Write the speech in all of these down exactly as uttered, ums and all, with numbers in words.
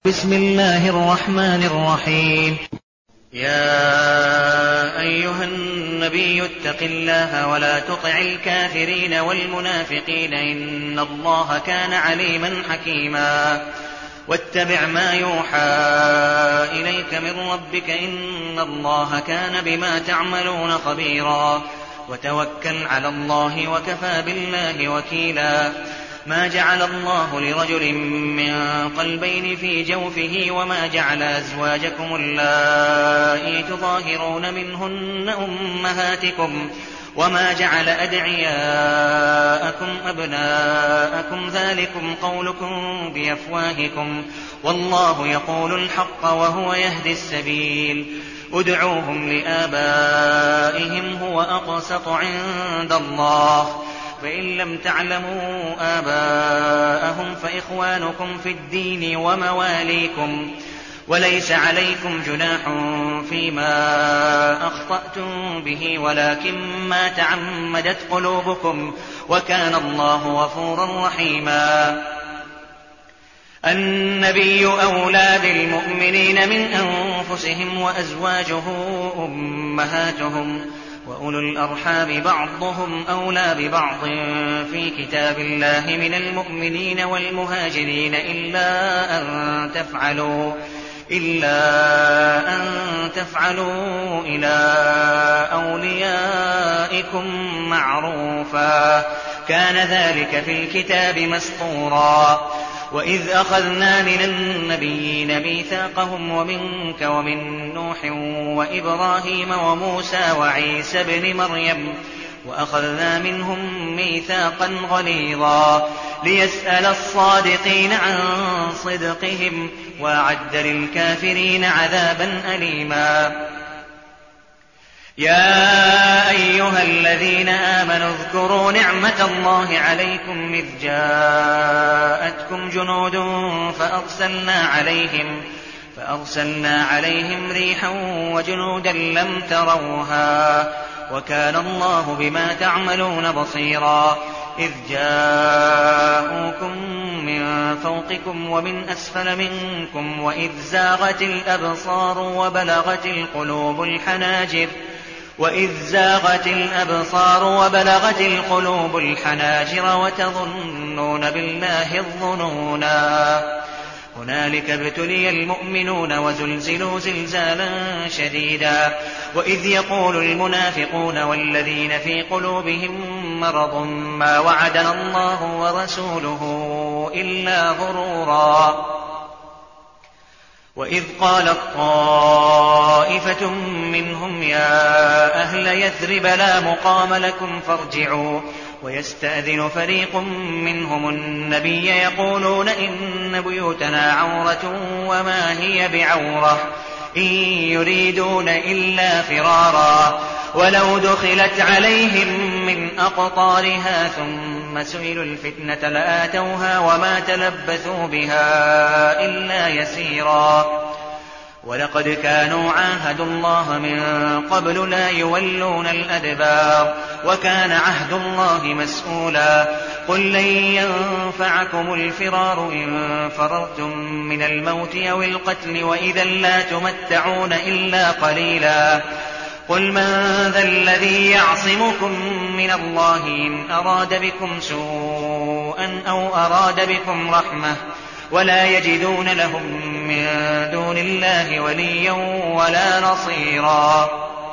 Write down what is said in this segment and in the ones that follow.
بسم الله الرحمن الرحيم. يا أيها النبي اتق الله ولا تطع الكافرين والمنافقين إن الله كان عليما حكيما واتبع ما يوحى إليك من ربك إن الله كان بما تعملون خبيرا وتوكل على الله وكفى بالله وكيلا. ما جعل الله لرجل من قلبين في جوفه وما جعل أزواجكم اللائي تظاهرون منهن أمهاتكم وما جعل أدعياءكم أبناءكم ذلكم قولكم بأفواهكم والله يقول الحق وهو يهدي السبيل. ادعوهم لآبائهم هو أقسط عند الله فإن لم تعلموا آباءهم فإخوانكم في الدين ومواليكم وليس عليكم جناح فيما أخطأتم به ولكن ما تعمدت قلوبكم وكان الله غفورا رحيما. النبي أولى بالمؤمنين من أنفسهم وأزواجه أمهاتهم وأولو الأرحام بعضهم أولى ببعض في كتاب الله من المؤمنين والمهاجرين إلا أن تفعلوا إلا أن تفعلوا إلى أوليائكم معروفا كان ذلك في الكتاب مسطورا. وإذ أخذنا من النبيين ميثاقهم ومنك ومن نوح وإبراهيم وموسى وعيسى بن مريم وأخذنا منهم ميثاقا غليظا ليسأل الصادقين عن صدقهم وأعد للكافرين عذابا أليما. يا أيها الذين آمنوا اذكروا نعمة الله عليكم إذ جاءتكم جنود فأرسلنا عليهم, فأرسلنا عليهم ريحا وجنودا لم تروها وكان الله بما تعملون بصيرا. إذ جاءوكم من فوقكم ومن أسفل منكم وإذ زاغت الأبصار وبلغت القلوب الحناجر وإذ زاغت الأبصار وبلغت القلوب الحناجر وتظنون بالله الظنونا هنالك ابتلي المؤمنون وزلزلوا زلزالا شديدا. وإذ يقول المنافقون والذين في قلوبهم مرض ما وعدنا الله ورسوله إلا غرورا. وإذ قالت طائفة منهم يا أهل يثرب لا مقام لكم فارجعوا ويستأذن فريق منهم النبي يقولون إن بيوتنا عورة وما هي بعورة إن يريدون إلا فرارا ولو دخلت عليهم من أقطارها ثم سئلوا الفتنة لآتوها وما تلبثوا بها إلا يسيرا. ولقد كانوا عاهدوا الله من قبل لا يولون الأدبار وكان عهد الله مسؤولا. قل لن ينفعكم الفرار إن فررتم من الموت أو القتل وإذا لا تمتعون إلا قليلا. قل من ذا الذي يعصمكم من الله إن أراد بكم سوءا أو أراد بكم رحمة ولا يجدون لهم من دون الله وليا ولا نصيرا.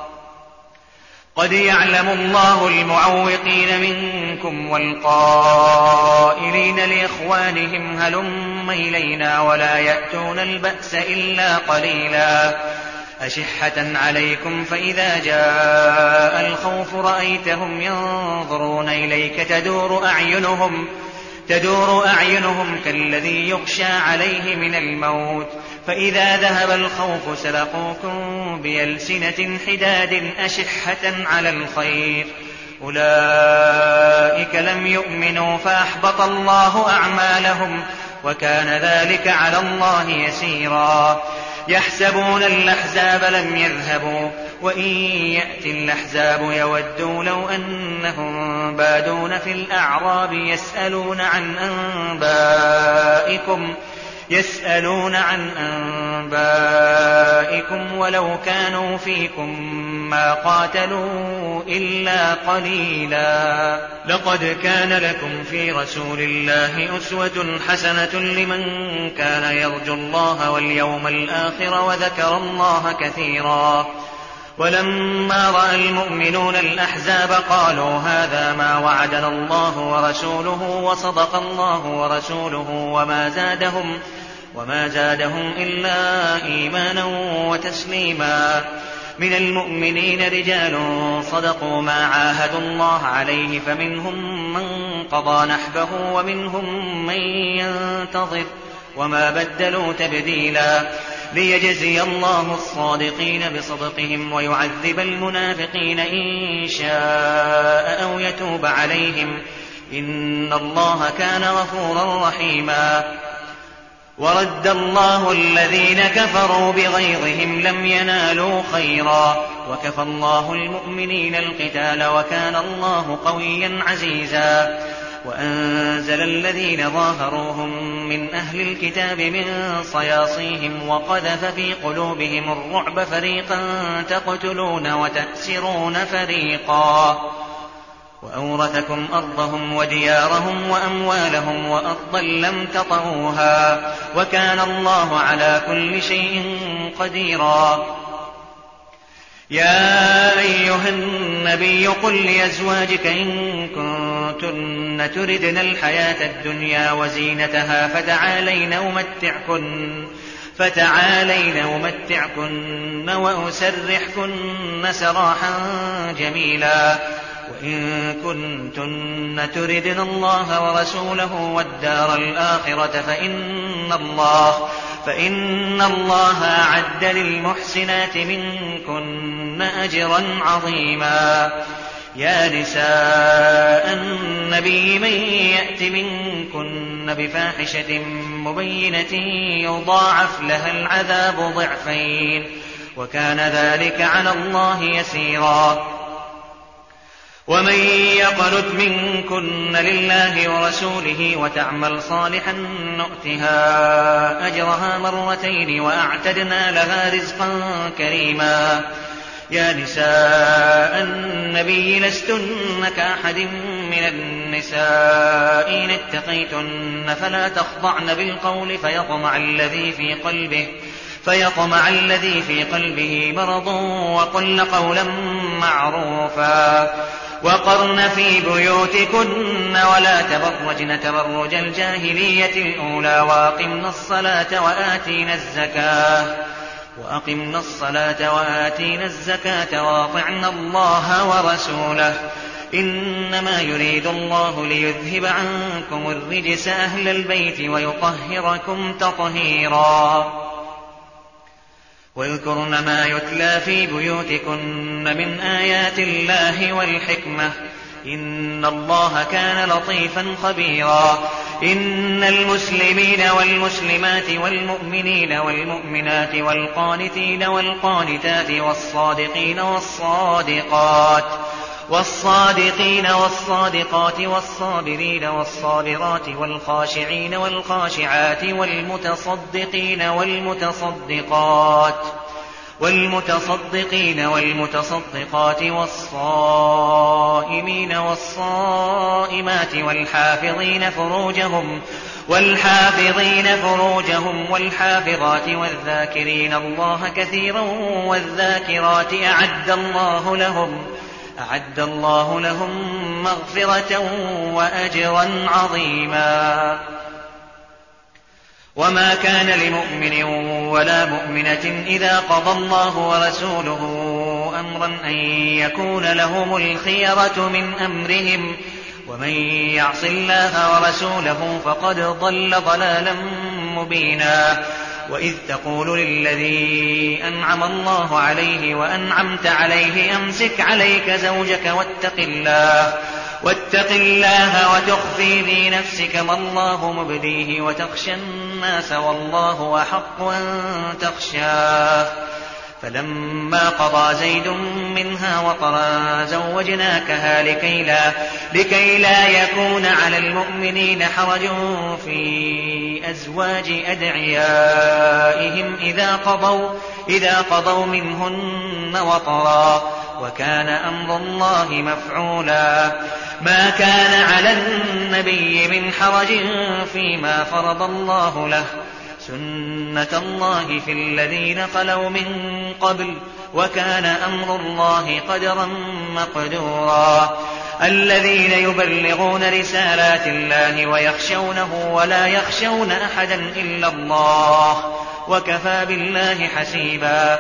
قد يعلم الله المعوقين منكم والقائلين لإخوانهم هلم إلينا ولا يأتون البأس إلا قليلا أشحة عليكم فإذا جاء الخوف رأيتهم ينظرون إليك تدور أعينهم تدور أعينهم كالذي يغشى عليه من الموت فإذا ذهب الخوف سلقوكم بألسنة حداد أشحة على الخير أولئك لم يؤمنوا فأحبط الله أعمالهم وكان ذلك على الله يسيرا. يحسبون الأحزاب لم يذهبوا وإن يأتي الأحزاب يودوا لو أنهم بادون في الأعراب يسألون عن أنبائكم يسألون عن أنبائكم ولو كانوا فيكم ما قاتلوا إلا قليلا. لقد كان لكم في رسول الله أسوة حسنة لمن كان يرجو الله واليوم الآخر وذكر الله كثيرا. ولما رأى المؤمنون الأحزاب قالوا هذا ما وعدنا الله ورسوله وصدق الله ورسوله وما زادهم وما زادهم إلا إيمانا وتسليما. من المؤمنين رجال صدقوا ما عاهدوا الله عليه فمنهم من قضى نحبه ومنهم من ينتظر وما بدلوا تبديلا. ليجزي الله الصادقين بصدقهم ويعذب المنافقين إن شاء أو يتوب عليهم إن الله كان غفورا رحيما. ورد الله الذين كفروا بغيظهم لم ينالوا خيرا وكفى الله المؤمنين القتال وكان الله قويا عزيزا. وأنزل الذين ظاهروهم من أهل الكتاب من صياصيهم وقذف في قلوبهم الرعب فريقا تقتلون وتأسرون فريقا. وأورثكم أرضهم وديارهم وأموالهم وأرضا لم تطئوها وكان الله على كل شيء قديرا. يا أيها النبي قل لأزواجك إن كنتن تردن الحياة الدنيا وزينتها فتعالين أمتعكن فتعالين أمتعكن وأسرحكن سراحا جميلا. وإن كنتن تردن الله ورسوله والدار الآخرة فإن الله فإن الله أعد للمحسنات منكن أجرا عظيما. يا نساء النبي من يأت منكن بفاحشة مبينة يضاعف لها العذاب ضعفين وكان ذلك على الله يسيرا. ومن يقنت منكن لله ورسوله وتعمل صالحا نؤتها أجرها مرتين وأعتدنا لها رزقا كريما. يا نساء النبي لستن كأحد من النساء إن اتقيتن فلا تخضعن بالقول فيطمع الذي في قلبه فيطمع الذي في قلبه مرض وقلن قولا معروفا. وقرن في بيوتكن ولا تبرجن تبرج الجاهلية الأولى وأقمن الصلاة وآتينا الزكاة وأقمنا الصلاة وآتينا الزكاة وأطعنا الله ورسوله إنما يريد الله ليذهب عنكم الرجس أهل البيت ويطهركم تطهيرا. واذكرن ما يتلى في بيوتكن من آيات الله والحكمة إن الله كان لطيفا خبيرا. إن المسلمين والمسلمات والمؤمنين والمؤمنات والقانتين والقانتات والصادقين والصادقات والصادقين والصادقات والصابرين والصابرات والخاشعين والخاشعات والمتصدقين والمتصدقات والمتصدقين والمتصدقات والصائمين والصائمات والحافظين فروجهم والحافظين فروجهم والحافظات والذاكرين الله كثيرا والذاكرات أعد الله لهم أعد الله لهم مغفرة وأجرا عظيما. وما كان لمؤمن ولا مؤمنة إذا قضى الله ورسوله أمرا أن يكون لهم الخيرة من أمرهم ومن يعص الله ورسوله فقد ضل ضلالا مبينا. وإذ تقول للذي أنعم الله عليه وأنعمت عليه أمسك عليك زوجك واتق الله واتق الله وتخفي في نفسك ما الله مبديه وتخشى الناس والله أحق أن تخشاه فلما قضى زيد منها وطرا زوجناكها لكي لا, لكي لا يكون على المؤمنين حرج في أزواج أدعيائهم إذا قضوا, إذا قضوا منهن وطرا وكان أمر الله مفعولا. ما كان على النبي من حرج فيما فرض الله له، سنة الله في الذين خلوا من قبل، وكان أمر الله قدرا مقدورا. الذين يبلغون رسالات الله ويخشونه ولا يخشون أحدا إلا الله، وكفى بالله حسيبا.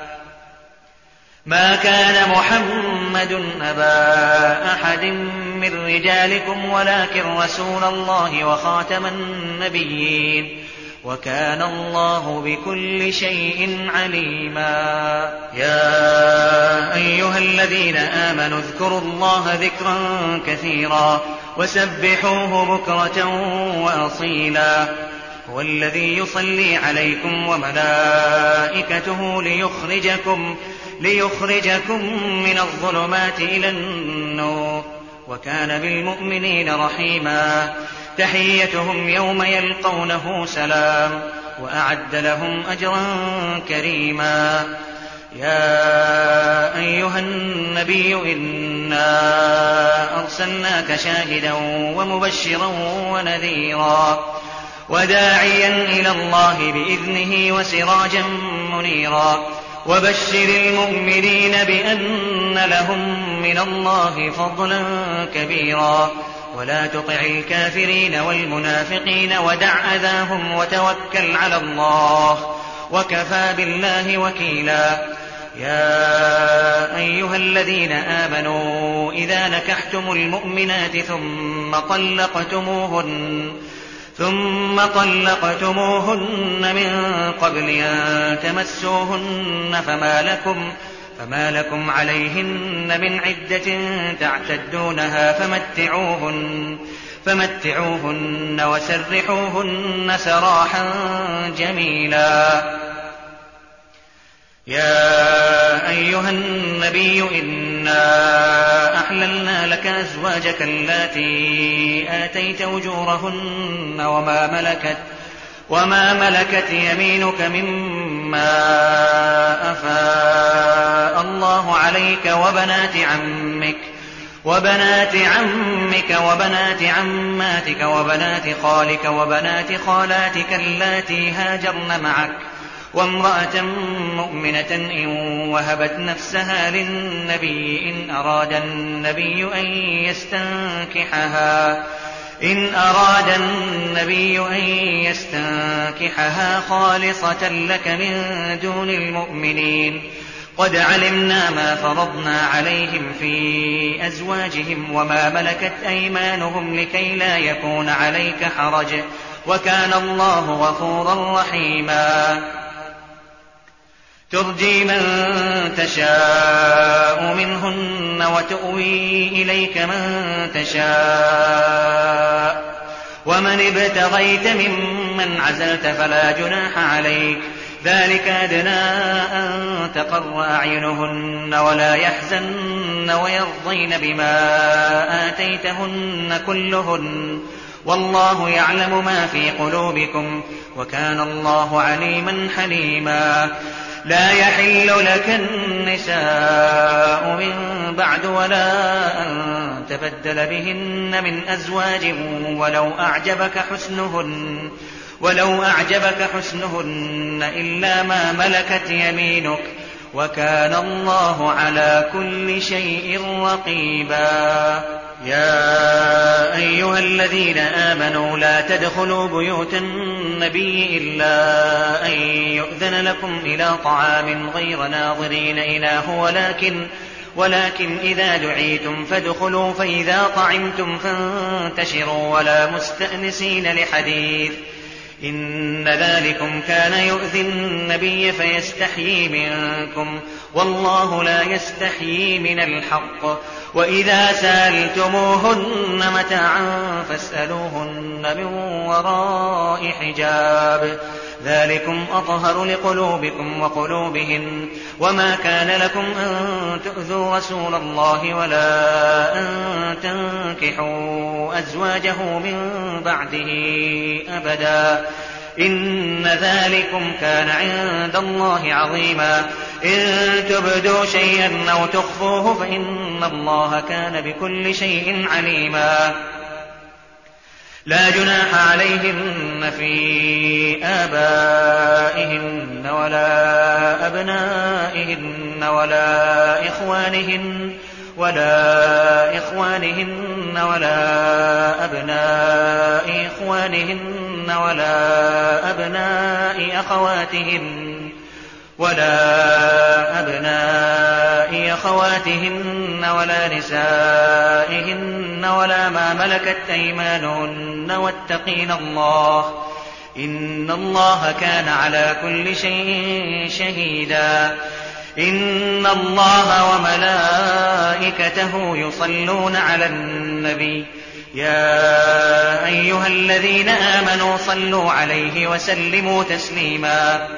ما كان محمد أبا أحد من رجالكم ولكن رسول الله وخاتم النبيين، وكان الله بكل شيء عليما. يا أيها الذين آمنوا اذكروا الله ذكرا كثيرا وسبحوه بكرة وأصيلا. هو الذي يصلي عليكم وملائكته ليخرجكم, ليخرجكم من الظلمات إلى النور، وكان بالمؤمنين رحيما. تحيتهم يوم يلقونه سلام، وأعد لهم أجرا كريما. يا أيها النبي إنا أرسلناك شاهدا ومبشرا ونذيرا وداعيا إلى الله بإذنه وسراجا منيرا. وبشر المؤمنين بأن لهم من الله فضلا كبيرا، ولا تطع الكافرين والمنافقين ودع أذاهم وتوكل على الله، وكفى بالله وكيلا. يا أيها الذين آمنوا إذا نكحتم المؤمنات ثم طلقتموهن ثم طلقتموهن من قبل أن تمسوهن فما لكم, فما لكم عليهن من عدة تعتدونها فمتعوهن, فمتعوهن وسرحوهن سراحا جميلا. يا أيها النبي إنا أحللنا لك أزواجك اللاتي آتيت أجورهن وما ملكت, وما ملكت يمينك مما أفاء الله عليك وبنات عمك وبنات عمك وبنات عماتك وبنات خالك وبنات خالاتك اللاتي هاجرن معك، وامرأة مؤمنة إن وهبت نفسها للنبي إن أراد النبي أن يستنكحها إن أراد النبي أن يستنكحها خالصة لك من دون المؤمنين. قد علمنا ما فرضنا عليهم في أزواجهم وما ملكت أيمانهم لكي لا يكون عليك حرج، وكان الله غفورا رحيما. ترجي من تشاء منهن وتؤوي إليك من تشاء، ومن ابتغيت ممن عزلت فلا جناح عليك، ذلك أدنى أن تقر أعينهن ولا يحزن ويرضين بما آتيتهن كلهن، والله يعلم ما في قلوبكم، وكان الله عليما حليما. لا يحل لك النساء من بعد ولا أن تبدل بهن من أزواج ولو أعجبك حسنهن ولو أعجبك حسنهن إلا ما ملكت يمينك، وكان الله على كل شيء رقيبا. يا أيها الذين آمنوا لا تدخلوا بيوت النبي إلا أن يؤذن لكم إلى طعام غير ناظرين إناه، ولكن ولكن إذا دعيتم فادخلوا، فإذا طعمتم فانتشروا ولا مستأنسين لحديث، إن ذلكم كان يؤذي النبي فيستحيي منكم، والله لا يستحيي من الحق. وإذا سألتموهن متاعا فاسألوهن من وراء حجاب، ذلكم أطهر لقلوبكم وقلوبهن وما كان لكم أن تؤذوا رسول الله ولا أن تنكحوا أزواجه من بعده أبدا إن ذلكم كان عند الله عظيما إن تبدوا شيئا أو تخفوه فإن الله كان بكل شيء عليما لا جناح عليهن في آبائهن ولا أبنائهن ولا إخوانهن ولا إخوانهن ولا أبناء إخوانهن ولا أبناء أخواتهن ولا أبناء أخواتهن ولا نسائهن ولا ما ملكت أيمانهن واتقين الله إن الله كان على كل شيء شهيدا إن الله وملائكته يصلون على النبي يا أيها الذين آمنوا صلوا عليه وسلموا تسليما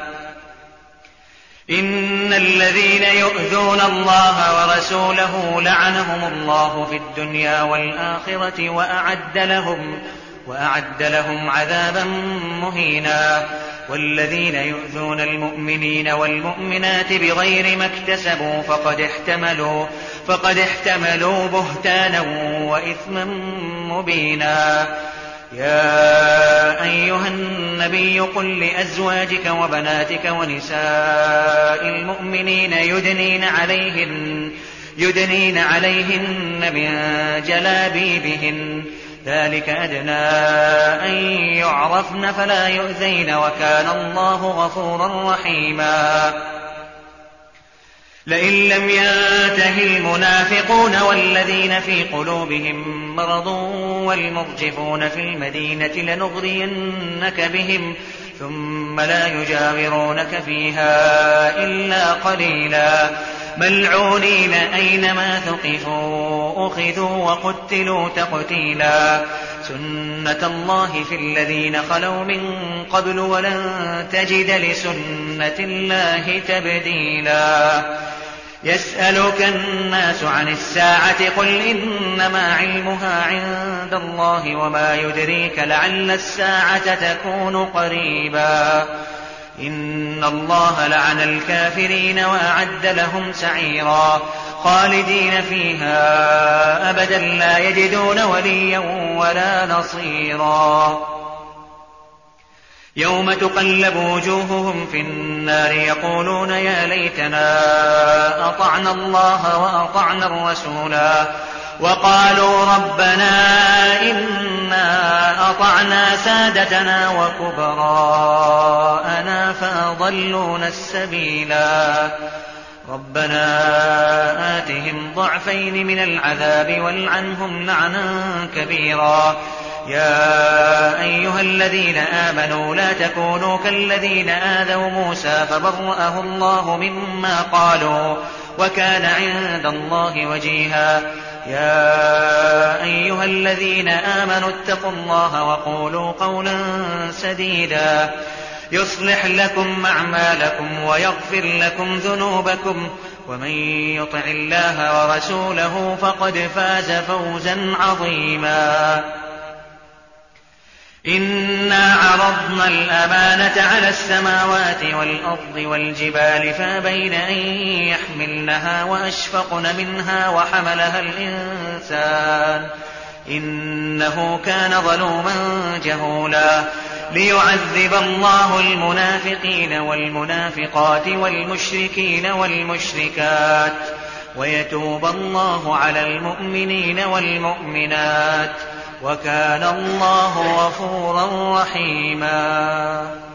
إن الذين يؤذون الله ورسوله لعنهم الله في الدنيا والآخرة وأعد لهم, وأعد لهم عذابا مهينا والذين يؤذون المؤمنين والمؤمنات بغير ما اكتسبوا فقد احتملوا, فقد احتملوا بهتانا وإثما مبينا يا أيها النبي قل لأزواجك وبناتك ونساء المؤمنين يدنين عليهن, يدنين عليهن من جلابيبهن ذلك أدنى أن يعرفن فلا يؤذين وكان الله غفورا رحيما لئن لم ينته المنافقون والذين في قلوبهم مرض والمرجفون في المدينة لنغرينك بهم ثم لا يجاورونك فيها إلا قليلا ملعونين أينما ثقفوا أخذوا وقتلوا تقتيلا سنة الله في الذين خلوا من قبل ولن تجد لسنة الله تبديلا يسألك الناس عن الساعة قل إنما علمها عند الله وما يدريك لعل الساعة تكون قريبا إن الله لعن الكافرين وأعد لهم سعيرا خالدين فيها أبدا لا يجدون وليا ولا نصيرا يوم تقلب وجوههم في النار يقولون يا ليتنا أطعنا الله وأطعنا الرسولا وقالوا ربنا إنا أطعنا سادتنا وكبراءنا فأضلونا السبيلا ربنا آتهم ضعفين من العذاب والعنهم لعنا كبيرا يا أيها الذين آمنوا لا تكونوا كالذين آذوا موسى فبرأه الله مما قالوا وكان عند الله وجيها يا أيها الذين آمنوا اتقوا الله وقولوا قولا سديدا يصلح لكم أعمالكم ويغفر لكم ذنوبكم ومن يطع الله ورسوله فقد فاز فوزا عظيما إنا عرضنا الأمانة على السماوات والأرض والجبال فأبين أن يحملنها وأشفقن منها وحملها الإنسان إنه كان ظلوما جهولا ليعذب الله المنافقين والمنافقات والمشركين والمشركات ويتوب الله على المؤمنين والمؤمنات وكان الله غفورا رحيما